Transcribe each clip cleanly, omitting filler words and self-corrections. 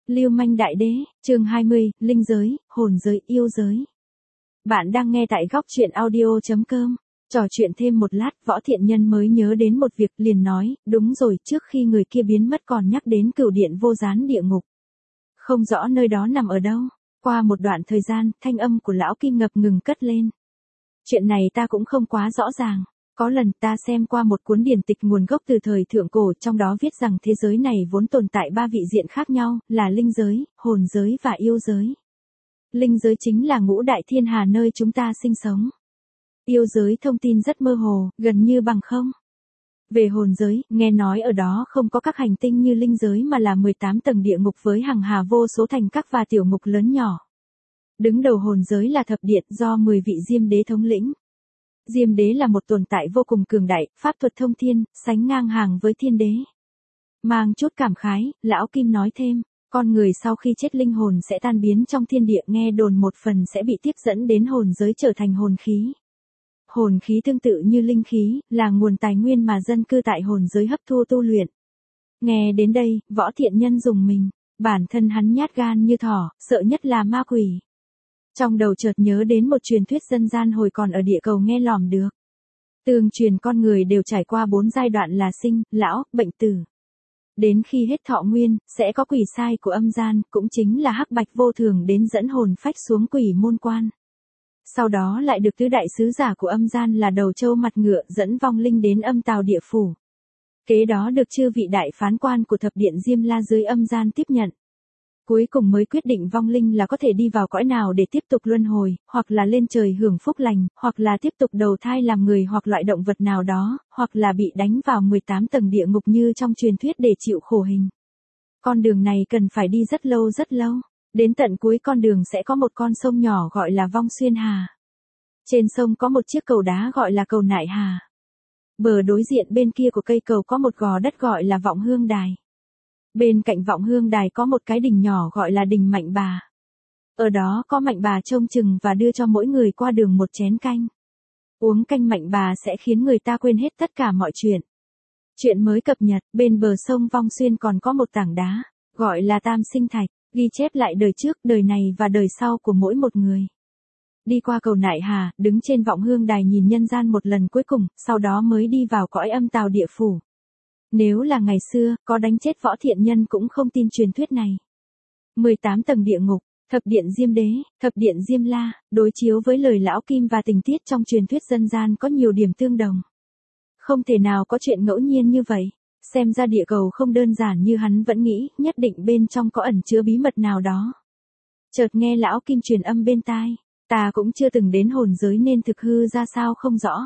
Lưu manh đại đế, chương 20, linh giới, hồn giới, yêu giới. Bạn đang nghe tại góc truyện audio.com. Trò chuyện thêm một lát, Võ Thiện Nhân mới nhớ đến một việc liền nói, đúng rồi, trước khi người kia biến mất còn nhắc đến cửu điện vô gián địa ngục. Không rõ nơi đó nằm ở đâu. Qua một đoạn thời gian, thanh âm của lão Kim ngập ngừng cất lên. Chuyện này ta cũng không quá rõ ràng. Có lần ta xem qua một cuốn điển tịch nguồn gốc từ thời thượng cổ, trong đó viết rằng thế giới này vốn tồn tại ba vị diện khác nhau, là linh giới, hồn giới và yêu giới. Linh giới chính là ngũ đại thiên hà nơi chúng ta sinh sống. Yêu giới thông tin rất mơ hồ, gần như bằng không. Về hồn giới, nghe nói ở đó không có các hành tinh như linh giới mà là 18 tầng địa ngục với hàng hà vô số thành các và tiểu ngục lớn nhỏ. Đứng đầu hồn giới là thập điện do 10 vị Diêm Đế thống lĩnh. Diêm Đế là một tồn tại vô cùng cường đại, pháp thuật thông thiên, sánh ngang hàng với thiên đế. Mang chút cảm khái, lão Kim nói thêm, con người sau khi chết linh hồn sẽ tan biến trong thiên địa, nghe đồn một phần sẽ bị tiếp dẫn đến hồn giới trở thành hồn khí. Hồn khí tương tự như linh khí, là nguồn tài nguyên mà dân cư tại hồn giới hấp thu tu luyện. Nghe đến đây, Võ Thiện Nhân rùng mình, bản thân hắn nhát gan như thỏ, sợ nhất là ma quỷ. Trong đầu chợt nhớ đến một truyền thuyết dân gian hồi còn ở địa cầu nghe lỏm được. Tương truyền con người đều trải qua 4 giai đoạn là sinh, lão, bệnh tử. Đến khi hết thọ nguyên, sẽ có quỷ sai của âm gian, cũng chính là hắc bạch vô thường đến dẫn hồn phách xuống quỷ môn quan. Sau đó lại được tứ đại sứ giả của âm gian là đầu trâu mặt ngựa dẫn vong linh đến âm tào địa phủ. Kế đó được chư vị đại phán quan của thập điện Diêm La dưới âm gian tiếp nhận. Cuối cùng mới quyết định vong linh là có thể đi vào cõi nào để tiếp tục luân hồi, hoặc là lên trời hưởng phúc lành, hoặc là tiếp tục đầu thai làm người hoặc loại động vật nào đó, hoặc là bị đánh vào 18 tầng địa ngục như trong truyền thuyết để chịu khổ hình. Con đường này cần phải đi rất lâu rất lâu. Đến tận cuối con đường sẽ có một con sông nhỏ gọi là Vong Xuyên Hà. Trên sông có một chiếc cầu đá gọi là cầu Nại Hà. Bờ đối diện bên kia của cây cầu có một gò đất gọi là Vọng Hương Đài. Bên cạnh Vọng Hương Đài có một cái đình nhỏ gọi là đình Mạnh Bà. Ở đó có Mạnh Bà trông chừng và đưa cho mỗi người qua đường một chén canh. Uống canh Mạnh Bà sẽ khiến người ta quên hết tất cả mọi chuyện. Chuyện mới cập nhật, bên bờ sông Vong Xuyên còn có một tảng đá, gọi là Tam Sinh Thạch, ghi chép lại đời trước, đời này và đời sau của mỗi một người. Đi qua cầu Nại Hà, đứng trên Vọng Hương Đài nhìn nhân gian một lần cuối cùng, sau đó mới đi vào cõi âm tào địa phủ. Nếu là ngày xưa, có đánh chết Võ Thiện Nhân cũng không tin truyền thuyết này. 18 tầng địa ngục, thập điện Diêm Đế, thập điện Diêm La, đối chiếu với lời lão Kim và tình tiết trong truyền thuyết dân gian có nhiều điểm tương đồng. Không thể nào có chuyện ngẫu nhiên như vậy. Xem ra địa cầu không đơn giản như hắn vẫn nghĩ, nhất định bên trong có ẩn chứa bí mật nào đó. Chợt nghe lão Kim truyền âm bên tai, ta cũng chưa từng đến hồn giới nên thực hư ra sao không rõ.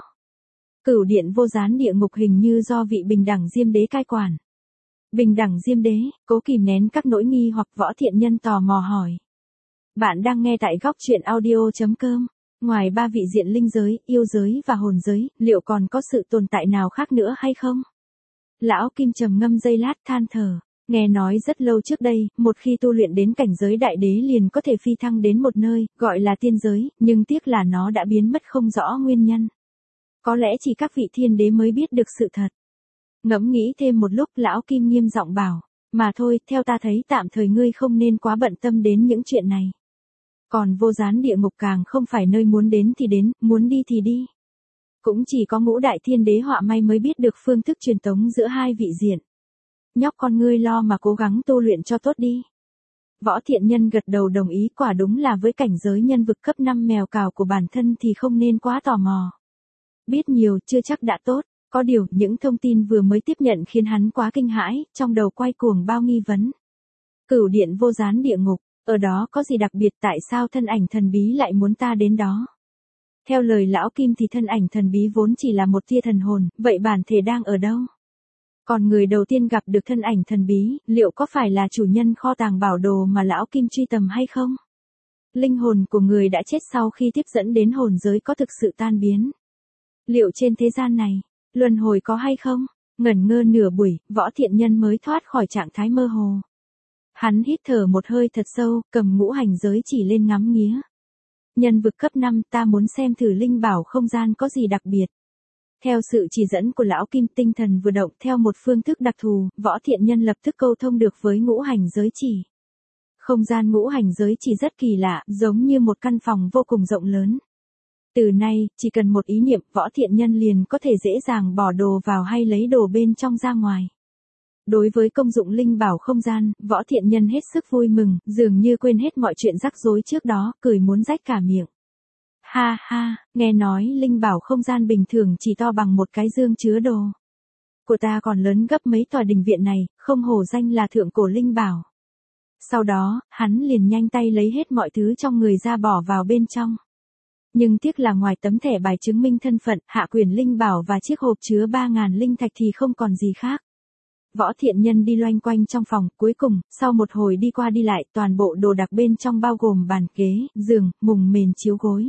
Cửu điện vô gián địa ngục hình như do vị bình đẳng Diêm Đế cai quản. Bình đẳng Diêm Đế, cố kìm nén các nỗi nghi hoặc Võ Thiện Nhân tò mò hỏi. Bạn đang nghe tại góc truyện audio.com. Ngoài ba vị diện linh giới, yêu giới và hồn giới, liệu còn có sự tồn tại nào khác nữa hay không? Lão Kim trầm ngâm giây lát than thở, nghe nói rất lâu trước đây, một khi tu luyện đến cảnh giới đại đế liền có thể phi thăng đến một nơi, gọi là tiên giới, nhưng tiếc là nó đã biến mất không rõ nguyên nhân. Có lẽ chỉ các vị thiên đế mới biết được sự thật. Ngẫm nghĩ thêm một lúc, lão Kim nghiêm giọng bảo, mà thôi, theo ta thấy tạm thời ngươi không nên quá bận tâm đến những chuyện này. Còn vô gián địa ngục càng không phải nơi muốn đến thì đến, muốn đi thì đi. Cũng chỉ có ngũ đại thiên đế họa may mới biết được phương thức truyền tống giữa hai vị diện. Nhóc con ngươi lo mà cố gắng tu luyện cho tốt đi. Võ Thiện Nhân gật đầu đồng ý, quả đúng là với cảnh giới nhân vực cấp 5 mèo cào của bản thân thì không nên quá tò mò. Biết nhiều chưa chắc đã tốt, có điều những thông tin vừa mới tiếp nhận khiến hắn quá kinh hãi, trong đầu quay cuồng bao nghi vấn. Cửu điện vô gián địa ngục, ở đó có gì đặc biệt, tại sao thân ảnh thần bí lại muốn ta đến đó? Theo lời lão Kim thì thân ảnh thần bí vốn chỉ là một tia thần hồn, vậy bản thể đang ở đâu? Còn người đầu tiên gặp được thân ảnh thần bí, liệu có phải là chủ nhân kho tàng bảo đồ mà lão Kim truy tầm hay không? Linh hồn của người đã chết sau khi tiếp dẫn đến hồn giới có thực sự tan biến? Liệu trên thế gian này, luân hồi có hay không? Ngẩn ngơ nửa buổi, Võ Thiện Nhân mới thoát khỏi trạng thái mơ hồ. Hắn hít thở một hơi thật sâu, cầm ngũ hành giới chỉ lên ngắm nghía. Nhân vực cấp 5, ta muốn xem thử linh bảo không gian có gì đặc biệt. Theo sự chỉ dẫn của lão Kim, tinh thần vừa động theo một phương thức đặc thù, Võ Thiện Nhân lập tức câu thông được với ngũ hành giới chỉ. Không gian ngũ hành giới chỉ rất kỳ lạ, giống như một căn phòng vô cùng rộng lớn. Từ nay, chỉ cần một ý niệm, Võ Thiện Nhân liền có thể dễ dàng bỏ đồ vào hay lấy đồ bên trong ra ngoài. Đối với công dụng linh bảo không gian, Võ Thiện Nhân hết sức vui mừng, dường như quên hết mọi chuyện rắc rối trước đó, cười muốn rách cả miệng. Ha ha, nghe nói linh bảo không gian bình thường chỉ to bằng một cái dương chứa đồ. Của ta còn lớn gấp mấy tòa đình viện này, không hổ danh là thượng cổ linh bảo. Sau đó, hắn liền nhanh tay lấy hết mọi thứ trong người ra bỏ vào bên trong. Nhưng tiếc là ngoài tấm thẻ bài chứng minh thân phận, hạ quyền linh bảo và chiếc hộp chứa 3.000 linh thạch thì không còn gì khác. Võ Thiện Nhân đi loanh quanh trong phòng, cuối cùng, sau một hồi đi qua đi lại, toàn bộ đồ đạc bên trong bao gồm bàn ghế, giường, mùng mền chiếu gối,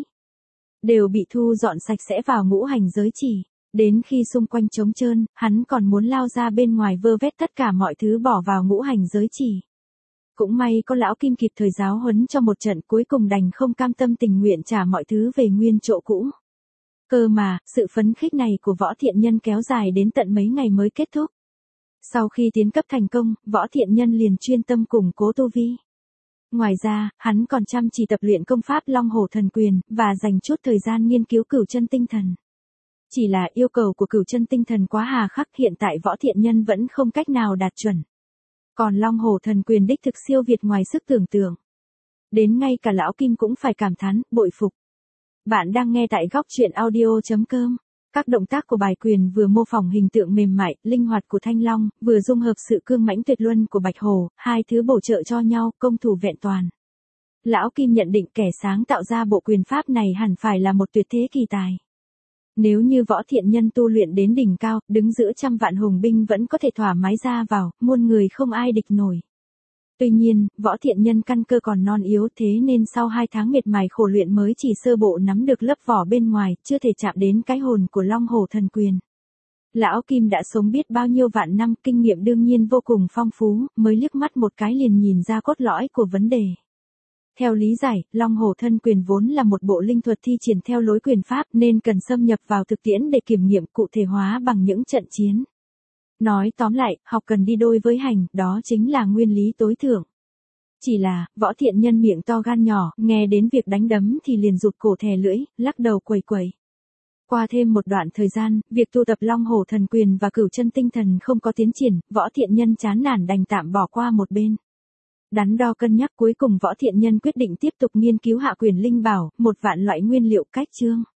đều bị thu dọn sạch sẽ vào ngũ hành giới chỉ. Đến khi xung quanh trống trơn, hắn còn muốn lao ra bên ngoài vơ vét tất cả mọi thứ bỏ vào ngũ hành giới chỉ. Cũng may có lão Kim kịp thời giáo huấn cho một trận, cuối cùng đành không cam tâm tình nguyện trả mọi thứ về nguyên chỗ cũ. Cơ mà, sự phấn khích này của Võ Thiện Nhân kéo dài đến tận mấy ngày mới kết thúc. Sau khi tiến cấp thành công, Võ Thiện Nhân liền chuyên tâm củng cố tu vi. Ngoài ra, hắn còn chăm chỉ tập luyện công pháp Long Hổ Thần Quyền, và dành chút thời gian nghiên cứu Cửu Chân Tinh Thần. Chỉ là yêu cầu của Cửu Chân Tinh Thần quá hà khắc, hiện tại Võ Thiện Nhân vẫn không cách nào đạt chuẩn. Còn Long Hổ Thần Quyền đích thực siêu việt ngoài sức tưởng tượng. Đến ngay cả lão Kim cũng phải cảm thán, bội phục. Bạn đang nghe tại góc truyện audio.com. Các động tác của bài quyền vừa mô phỏng hình tượng mềm mại, linh hoạt của Thanh Long, vừa dung hợp sự cương mãnh tuyệt luân của Bạch Hổ, hai thứ bổ trợ cho nhau, công thủ vẹn toàn. Lão Kim nhận định kẻ sáng tạo ra bộ quyền pháp này hẳn phải là một tuyệt thế kỳ tài. Nếu như Võ Thiện Nhân tu luyện đến đỉnh cao, đứng giữa trăm vạn hùng binh vẫn có thể thỏa mái ra vào, muôn người không ai địch nổi. Tuy nhiên, Võ Thiện Nhân căn cơ còn non yếu, thế nên sau 2 tháng miệt mài khổ luyện mới chỉ sơ bộ nắm được lớp vỏ bên ngoài, chưa thể chạm đến cái hồn của Long Hổ Thần Quyền. Lão Kim đã sống biết bao nhiêu vạn năm, kinh nghiệm đương nhiên vô cùng phong phú, mới liếc mắt một cái liền nhìn ra cốt lõi của vấn đề. Theo lý giải, Long Hổ Thân Quyền vốn là một bộ linh thuật thi triển theo lối quyền pháp nên cần xâm nhập vào thực tiễn để kiểm nghiệm cụ thể hóa bằng những trận chiến. Nói tóm lại, học cần đi đôi với hành, đó chính là nguyên lý tối thượng. Chỉ là, Võ Thiện Nhân miệng to gan nhỏ, nghe đến việc đánh đấm thì liền rụt cổ thè lưỡi, lắc đầu quẩy quẩy. Qua thêm một đoạn thời gian, việc tu tập Long Hổ Thần Quyền và Cửu Chân Tinh Thần không có tiến triển, Võ Thiện Nhân chán nản đành tạm bỏ qua một bên. Đắn đo cân nhắc cuối cùng Võ Thiện Nhân quyết định tiếp tục nghiên cứu hạ quyền linh bảo, 1 vạn loại nguyên liệu cách chương.